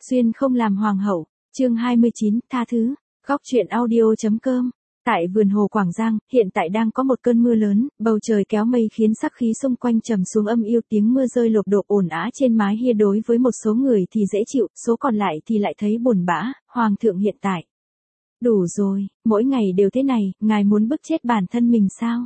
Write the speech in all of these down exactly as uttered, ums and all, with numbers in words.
Duyên không làm hoàng hậu, chương hai mươi chín, tha thứ, góc truyện audio.com. Tại vườn hồ Quảng Giang, hiện tại đang có một cơn mưa lớn, bầu trời kéo mây khiến sắc khí xung quanh trầm xuống âm u, tiếng mưa rơi lộp độp ồn ào trên mái hiên đối với một số người thì dễ chịu, số còn lại thì lại thấy buồn bã. Hoàng thượng hiện tại. Đủ rồi, mỗi ngày đều thế này, ngài muốn bức chết bản thân mình sao?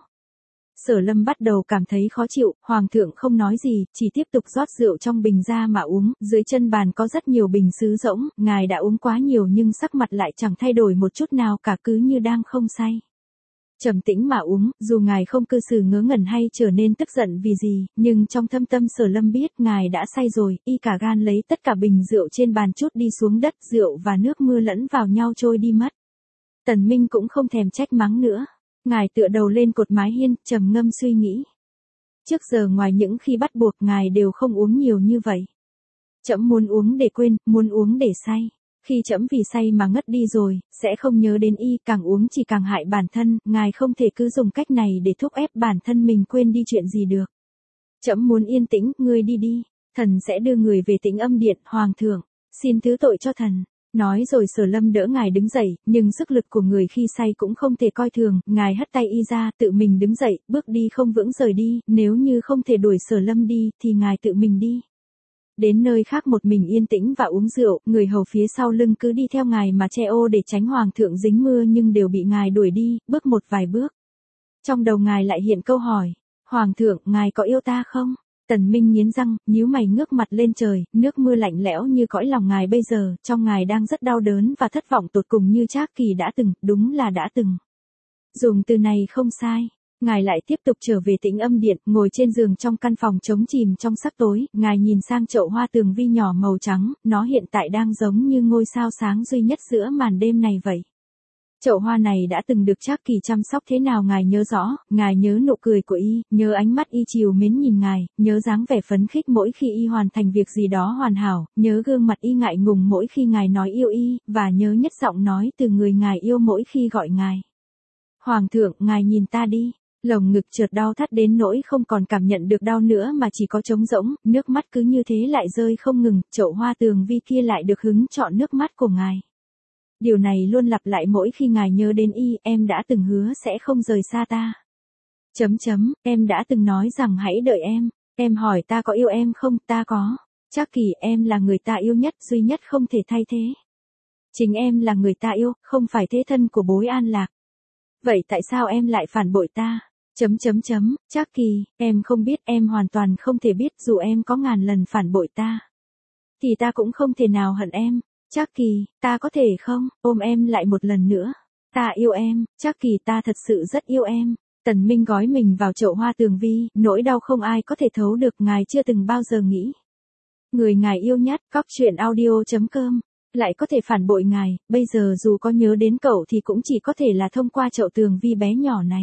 Sở Lâm bắt đầu cảm thấy khó chịu, Hoàng thượng không nói gì, chỉ tiếp tục rót rượu trong bình ra mà uống, dưới chân bàn có rất nhiều bình sứ rỗng, ngài đã uống quá nhiều nhưng sắc mặt lại chẳng thay đổi một chút nào cả, cứ như đang không say. Trầm tĩnh mà uống, dù ngài không cư xử ngớ ngẩn hay trở nên tức giận vì gì, nhưng trong thâm tâm Sở Lâm biết ngài đã say rồi, y cả gan lấy tất cả bình rượu trên bàn trút đi xuống đất, rượu và nước mưa lẫn vào nhau trôi đi mất. Tần Minh cũng không thèm trách mắng nữa. Ngài tựa đầu lên cột mái hiên, trầm ngâm suy nghĩ. Trước giờ ngoài những khi bắt buộc ngài đều không uống nhiều như vậy. Trẫm muốn uống để quên, muốn uống để say. Khi trẫm vì say mà ngất đi rồi, sẽ không nhớ đến y, càng uống chỉ càng hại bản thân, ngài không thể cứ dùng cách này để thúc ép bản thân mình quên đi chuyện gì được. Trẫm muốn yên tĩnh, ngươi đi đi, thần sẽ đưa người về Tĩnh Âm Điện. Hoàng thượng, xin thứ tội cho thần. Nói rồi Sở Lâm đỡ ngài đứng dậy, nhưng sức lực của người khi say cũng không thể coi thường, ngài hất tay y ra, tự mình đứng dậy, bước đi không vững rời đi, nếu như không thể đuổi Sở Lâm đi, thì ngài tự mình đi. Đến nơi khác một mình yên tĩnh và uống rượu, người hầu phía sau lưng cứ đi theo ngài mà che ô để tránh Hoàng thượng dính mưa nhưng đều bị ngài đuổi đi, bước một vài bước. Trong đầu ngài lại hiện câu hỏi, Hoàng thượng, ngài có yêu ta không? Tần Minh nghiến răng, nhíu mày ngước mặt lên trời, nước mưa lạnh lẽo như cõi lòng ngài bây giờ, trong ngài đang rất đau đớn và thất vọng tột cùng như Trác Kỳ đã từng, đúng là đã từng. Dùng từ này không sai. Ngài lại tiếp tục trở về Tĩnh Âm Điện, ngồi trên giường trong căn phòng trống chìm trong sắc tối, ngài nhìn sang chậu hoa tường vi nhỏ màu trắng, nó hiện tại đang giống như ngôi sao sáng duy nhất giữa màn đêm này vậy. Chậu hoa này đã từng được Trác Kỳ chăm sóc thế nào ngài nhớ rõ, ngài nhớ nụ cười của y, nhớ ánh mắt y trìu mến nhìn ngài, nhớ dáng vẻ phấn khích mỗi khi y hoàn thành việc gì đó hoàn hảo, nhớ gương mặt y ngại ngùng mỗi khi ngài nói yêu y, và nhớ nhất giọng nói từ người ngài yêu mỗi khi gọi ngài. Hoàng thượng, ngài nhìn ta đi. Lồng ngực chợt đau thắt đến nỗi không còn cảm nhận được đau nữa mà chỉ có trống rỗng, nước mắt cứ như thế lại rơi không ngừng, chậu hoa tường vi kia lại được hứng chọn nước mắt của ngài. Điều này luôn lặp lại mỗi khi ngài nhớ đến y, em đã từng hứa sẽ không rời xa ta. Chấm chấm, em đã từng nói rằng hãy đợi em, em hỏi ta có yêu em không, ta có. Trác Kỳ, em là người ta yêu nhất, duy nhất không thể thay thế. Chính em là người ta yêu, không phải thế thân của Bối An Lạc. Vậy tại sao em lại phản bội ta? Chấm chấm chấm, Trác Kỳ, em không biết, em hoàn toàn không thể biết, dù em có ngàn lần phản bội ta. Thì ta cũng không thể nào hận em. Trác Kỳ, ta có thể không, ôm em lại một lần nữa. Ta yêu em, Trác Kỳ, ta thật sự rất yêu em. Tần Minh gói mình vào chậu hoa tường vi, nỗi đau không ai có thể thấu được, ngài chưa từng bao giờ nghĩ. Người ngài yêu nhất, góc truyện audio.com, lại có thể phản bội ngài, bây giờ dù có nhớ đến cậu thì cũng chỉ có thể là thông qua chậu tường vi bé nhỏ này.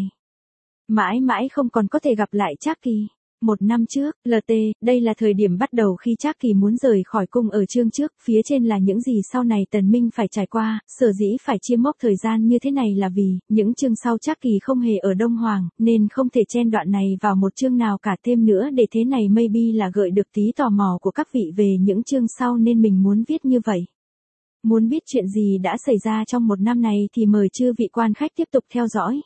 Mãi mãi không còn có thể gặp lại Trác Kỳ. Một năm trước, lờ tê, đây là thời điểm bắt đầu khi Trác Kỳ muốn rời khỏi cung ở chương trước, phía trên là những gì sau này Tần Minh phải trải qua, sở dĩ phải chia mốc thời gian như thế này là vì, những chương sau Trác Kỳ không hề ở Đông Hoàng, nên không thể chen đoạn này vào một chương nào cả, thêm nữa để thế này maybe là gợi được tí tò mò của các vị về những chương sau nên mình muốn viết như vậy. Muốn biết chuyện gì đã xảy ra trong một năm này thì mời chư vị quan khách tiếp tục theo dõi.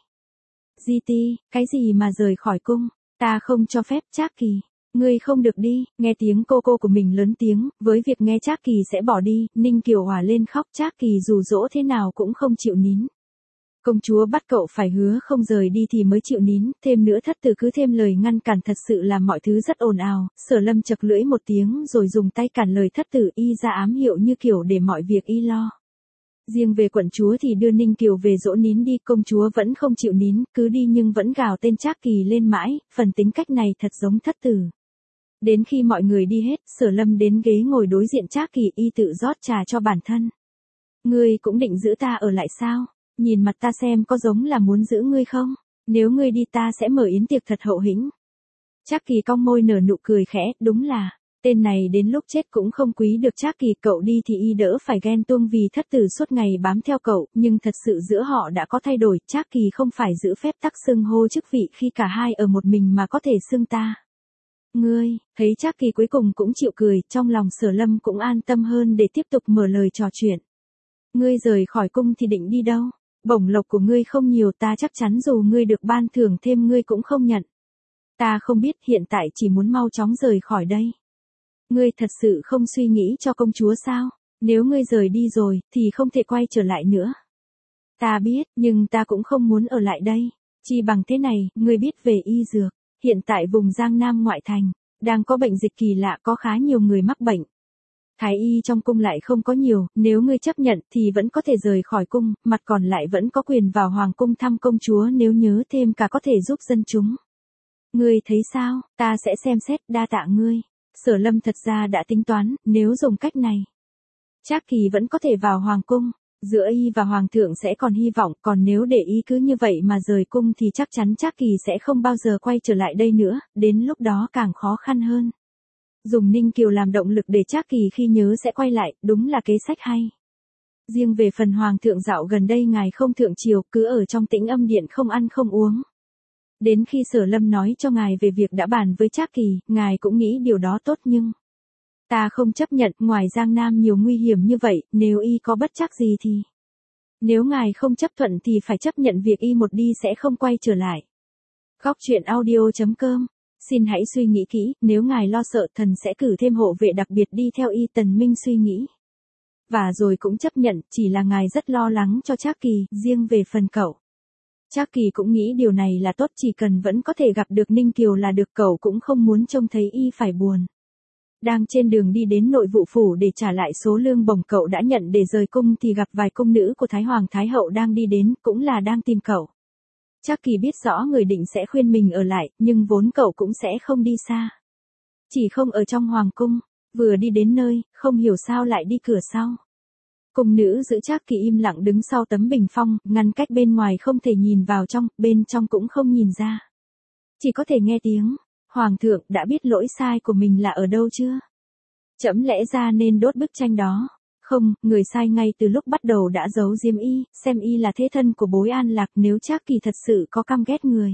giê tê, cái gì mà rời khỏi cung? Ta không cho phép. Trác Kỳ, ngươi không được đi. Nghe tiếng cô cô của mình lớn tiếng, với việc nghe Trác Kỳ sẽ bỏ đi, Ninh Kiều òa lên khóc. Trác Kỳ dù dỗ thế nào cũng không chịu nín. Công chúa bắt cậu phải hứa không rời đi thì mới chịu nín, thêm nữa thất tử cứ thêm lời ngăn cản, thật sự làm mọi thứ rất ồn ào. Sở Lâm chật lưỡi một tiếng rồi dùng tay cản lời thất tử, y ra ám hiệu như kiểu để mọi việc y lo. Riêng về quận chúa thì đưa Ninh Kiều về dỗ nín đi, công chúa vẫn không chịu nín, cứ đi nhưng vẫn gào tên Trác Kỳ lên mãi, phần tính cách này thật giống thất tử. Đến khi mọi người đi hết, Sở Lâm đến ghế ngồi đối diện Trác Kỳ, y tự rót trà cho bản thân. Ngươi cũng định giữ ta ở lại sao? Nhìn mặt ta xem có giống là muốn giữ ngươi không? Nếu ngươi đi ta sẽ mở yến tiệc thật hậu hĩnh. Trác Kỳ cong môi nở nụ cười khẽ, đúng là, tên này đến lúc chết cũng không quý được Trác Kỳ, cậu đi thì y đỡ phải ghen tuông vì thất tử suốt ngày bám theo cậu, nhưng thật sự giữa họ đã có thay đổi, Trác Kỳ không phải giữ phép tắc xưng hô chức vị khi cả hai ở một mình mà có thể xưng ta. Ngươi, thấy Trác Kỳ cuối cùng cũng chịu cười, trong lòng Sở Lâm cũng an tâm hơn để tiếp tục mở lời trò chuyện. Ngươi rời khỏi cung thì định đi đâu? Bổng lộc của ngươi không nhiều, ta chắc chắn dù ngươi được ban thưởng thêm ngươi cũng không nhận. Ta không biết, hiện tại chỉ muốn mau chóng rời khỏi đây. Ngươi thật sự không suy nghĩ cho công chúa sao? Nếu ngươi rời đi rồi, thì không thể quay trở lại nữa. Ta biết, nhưng ta cũng không muốn ở lại đây. Chỉ bằng thế này, ngươi biết về y dược. Hiện tại vùng Giang Nam ngoại thành, đang có bệnh dịch kỳ lạ, có khá nhiều người mắc bệnh. Thái y trong cung lại không có nhiều, nếu ngươi chấp nhận thì vẫn có thể rời khỏi cung, mặt còn lại vẫn có quyền vào hoàng cung thăm công chúa, nếu nhớ thêm cả có thể giúp dân chúng. Ngươi thấy sao? Ta sẽ xem xét, đa tạ ngươi. Sở Lâm thật ra đã tính toán, nếu dùng cách này, Trác Kỳ vẫn có thể vào hoàng cung, giữa y và hoàng thượng sẽ còn hy vọng, còn nếu để y cứ như vậy mà rời cung thì chắc chắn Trác Kỳ sẽ không bao giờ quay trở lại đây nữa, đến lúc đó càng khó khăn hơn. Dùng Ninh Kiều làm động lực để Trác Kỳ khi nhớ sẽ quay lại, đúng là kế sách hay. Riêng về phần hoàng thượng dạo gần đây ngài không thượng triều, cứ ở trong Tĩnh Âm Điện không ăn không uống. Đến khi Sở Lâm nói cho ngài về việc đã bàn với Trác Kỳ, ngài cũng nghĩ điều đó tốt nhưng ta không chấp nhận, ngoài Giang Nam nhiều nguy hiểm như vậy, nếu y có bất trắc gì thì... Nếu ngài không chấp thuận thì phải chấp nhận việc y một đi sẽ không quay trở lại. Góc truyện audio chấm com. Xin hãy suy nghĩ kỹ, nếu ngài lo sợ thần sẽ cử thêm hộ vệ đặc biệt đi theo y. Tần Minh suy nghĩ. Và rồi cũng chấp nhận, chỉ là ngài rất lo lắng cho Trác Kỳ, riêng về phần cậu. Trác Kỳ cũng nghĩ điều này là tốt, chỉ cần vẫn có thể gặp được Ninh Kiều là được, cậu cũng không muốn trông thấy y phải buồn. Đang trên đường đi đến nội vụ phủ để trả lại số lương bổng cậu đã nhận để rời cung thì gặp vài cung nữ của Thái Hoàng Thái Hậu đang đi đến, cũng là đang tìm cậu. Trác Kỳ biết rõ người định sẽ khuyên mình ở lại, nhưng vốn cậu cũng sẽ không đi xa. Chỉ không ở trong hoàng cung, vừa đi đến nơi, không hiểu sao lại đi cửa sau. Cung nữ giữ Trác Kỳ im lặng đứng sau tấm bình phong, ngăn cách bên ngoài không thể nhìn vào trong, bên trong cũng không nhìn ra. Chỉ có thể nghe tiếng. Hoàng thượng đã biết lỗi sai của mình là ở đâu chưa? Trẫm lẽ ra nên đốt bức tranh đó. Không, người sai ngay từ lúc bắt đầu đã giấu giếm y, xem y là thế thân của Bối An Lạc, nếu Trác Kỳ thật sự có căm ghét người.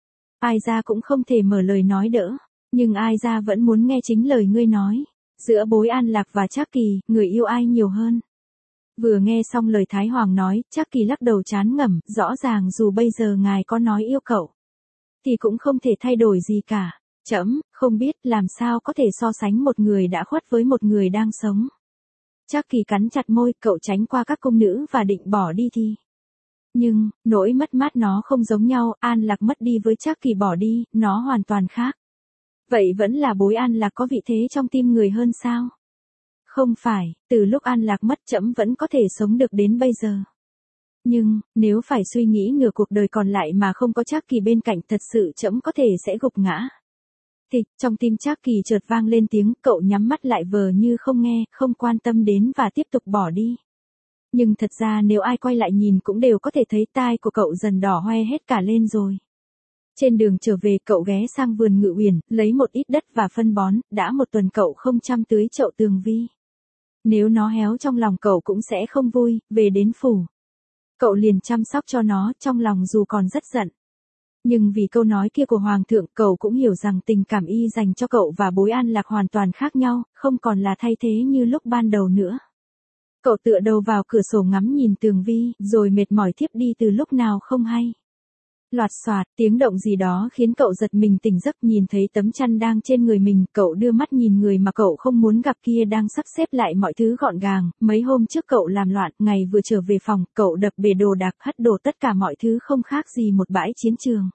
Ai ra cũng không thể mở lời nói đỡ, nhưng ai ra vẫn muốn nghe chính lời ngươi nói. Giữa Bối An Lạc và Trác Kỳ, người yêu ai nhiều hơn? Vừa nghe xong lời Thái Hoàng nói, Trác Kỳ lắc đầu chán ngẩm, rõ ràng dù bây giờ ngài có nói yêu cậu, thì cũng không thể thay đổi gì cả. Trẫm không biết làm sao có thể so sánh một người đã khuất với một người đang sống. Trác Kỳ cắn chặt môi, cậu tránh qua các cung nữ và định bỏ đi thì. Nhưng, nỗi mất mát nó không giống nhau, An Lạc mất đi với Trác Kỳ bỏ đi, nó hoàn toàn khác. Vậy vẫn là Bối An Lạc có vị thế trong tim người hơn sao? Không phải, từ lúc An Lạc mất trẫm vẫn có thể sống được đến bây giờ. Nhưng, nếu phải suy nghĩ nửa cuộc đời còn lại mà không có Trác Kỳ bên cạnh, thật sự trẫm có thể sẽ gục ngã. Tịch, trong tim Trác Kỳ chợt vang lên tiếng, cậu nhắm mắt lại vờ như không nghe, không quan tâm đến và tiếp tục bỏ đi. Nhưng thật ra nếu ai quay lại nhìn cũng đều có thể thấy tai của cậu dần đỏ hoe hết cả lên rồi. Trên đường trở về cậu ghé sang vườn Ngự Uyển, lấy một ít đất và phân bón, đã một tuần cậu không chăm tưới chậu tường vi. Nếu nó héo trong lòng cậu cũng sẽ không vui, về đến phủ. Cậu liền chăm sóc cho nó, trong lòng dù còn rất giận. Nhưng vì câu nói kia của Hoàng thượng, cậu cũng hiểu rằng tình cảm y dành cho cậu và Bối An Lạc hoàn toàn khác nhau, không còn là thay thế như lúc ban đầu nữa. Cậu tựa đầu vào cửa sổ ngắm nhìn tường vi, rồi mệt mỏi thiếp đi từ lúc nào không hay. Loạt xoạt, tiếng động gì đó khiến cậu giật mình tỉnh giấc, nhìn thấy tấm chăn đang trên người mình, cậu đưa mắt nhìn người mà cậu không muốn gặp kia đang sắp xếp lại mọi thứ gọn gàng, mấy hôm trước cậu làm loạn, ngày vừa trở về phòng, cậu đập bể đồ đạc, hất đổ tất cả mọi thứ không khác gì một bãi chiến trường.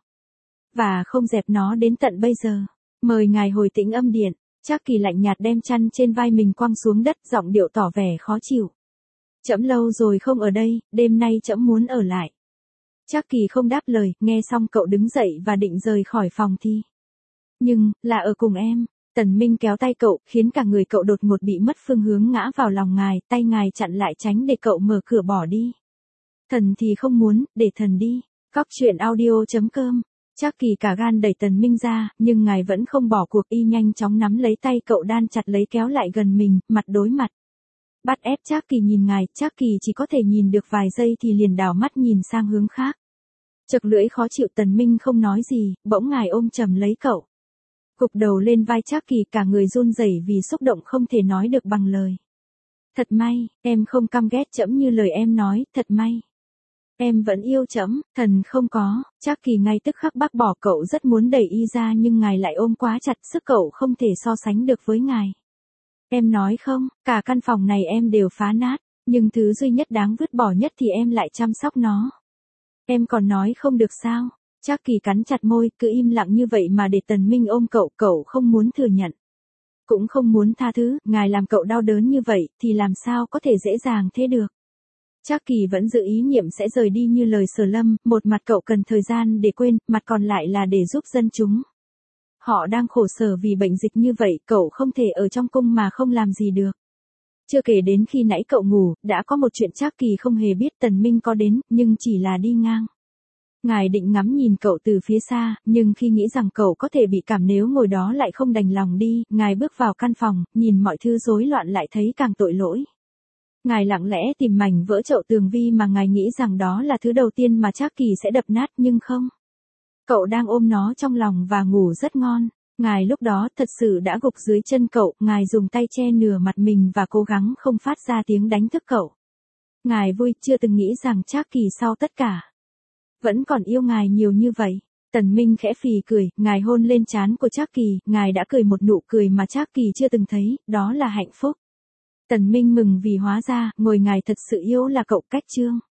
Và không dẹp nó đến tận bây giờ. Mời ngài hồi Tĩnh Âm Điện. Trác Kỳ lạnh nhạt đem chăn trên vai mình quăng xuống đất, giọng điệu tỏ vẻ khó chịu. Trẫm lâu rồi không ở đây, đêm nay trẫm muốn ở lại. Trác Kỳ không đáp lời, nghe xong cậu đứng dậy và định rời khỏi phòng thì. Nhưng, là ở cùng em. Tần Minh kéo tay cậu, khiến cả người cậu đột ngột bị mất phương hướng ngã vào lòng ngài, tay ngài chặn lại tránh để cậu mở cửa bỏ đi. Thần thì không muốn, để thần đi. Góc truyện audio chấm com. Trác Kỳ cả gan đẩy Tần Minh ra, nhưng ngài vẫn không bỏ cuộc, y nhanh chóng nắm lấy tay cậu đan chặt lấy kéo lại gần mình, mặt đối mặt. Bắt ép Trác Kỳ nhìn ngài, Trác Kỳ chỉ có thể nhìn được vài giây thì liền đảo mắt nhìn sang hướng khác. Chật lưỡi khó chịu, Tần Minh không nói gì, bỗng ngài ôm chầm lấy cậu. Gục đầu lên vai Trác Kỳ, cả người run rẩy vì xúc động không thể nói được bằng lời. Thật may, em không căm ghét trẫm như lời em nói, thật may. Em vẫn yêu trẫm, thần không có. Trác Kỳ ngay tức khắc bác bỏ, cậu rất muốn đẩy y ra nhưng ngài lại ôm quá chặt, sức cậu không thể so sánh được với ngài. Em nói không, cả căn phòng này em đều phá nát, nhưng thứ duy nhất đáng vứt bỏ nhất thì em lại chăm sóc nó. Em còn nói không được sao? Trác Kỳ cắn chặt môi, cứ im lặng như vậy mà để Tần Minh ôm cậu, cậu không muốn thừa nhận. Cũng không muốn tha thứ, ngài làm cậu đau đớn như vậy, thì làm sao có thể dễ dàng thế được. Trác Kỳ vẫn giữ ý niệm sẽ rời đi như lời Sở Lâm, một mặt cậu cần thời gian để quên, mặt còn lại là để giúp dân chúng. Họ đang khổ sở vì bệnh dịch như vậy, cậu không thể ở trong cung mà không làm gì được. Chưa kể đến khi nãy cậu ngủ, đã có một chuyện Trác Kỳ không hề biết Tần Minh có đến, nhưng chỉ là đi ngang. Ngài định ngắm nhìn cậu từ phía xa, nhưng khi nghĩ rằng cậu có thể bị cảm nếu ngồi đó lại không đành lòng đi, ngài bước vào căn phòng, nhìn mọi thứ rối loạn lại thấy càng tội lỗi. Ngài lặng lẽ tìm mảnh vỡ chậu tường vi mà ngài nghĩ rằng đó là thứ đầu tiên mà Trác Kỳ sẽ đập nát, nhưng không. Cậu đang ôm nó trong lòng và ngủ rất ngon. Ngài lúc đó thật sự đã gục dưới chân cậu, ngài dùng tay che nửa mặt mình và cố gắng không phát ra tiếng đánh thức cậu. Ngài vui, chưa từng nghĩ rằng Trác Kỳ sau tất cả vẫn còn yêu ngài nhiều như vậy. Tần Minh khẽ phì cười, ngài hôn lên trán của Trác Kỳ, ngài đã cười một nụ cười mà Trác Kỳ chưa từng thấy, đó là hạnh phúc. Tần Minh mừng vì hóa ra, ngồi ngài thật sự yêu là cậu. Cách chương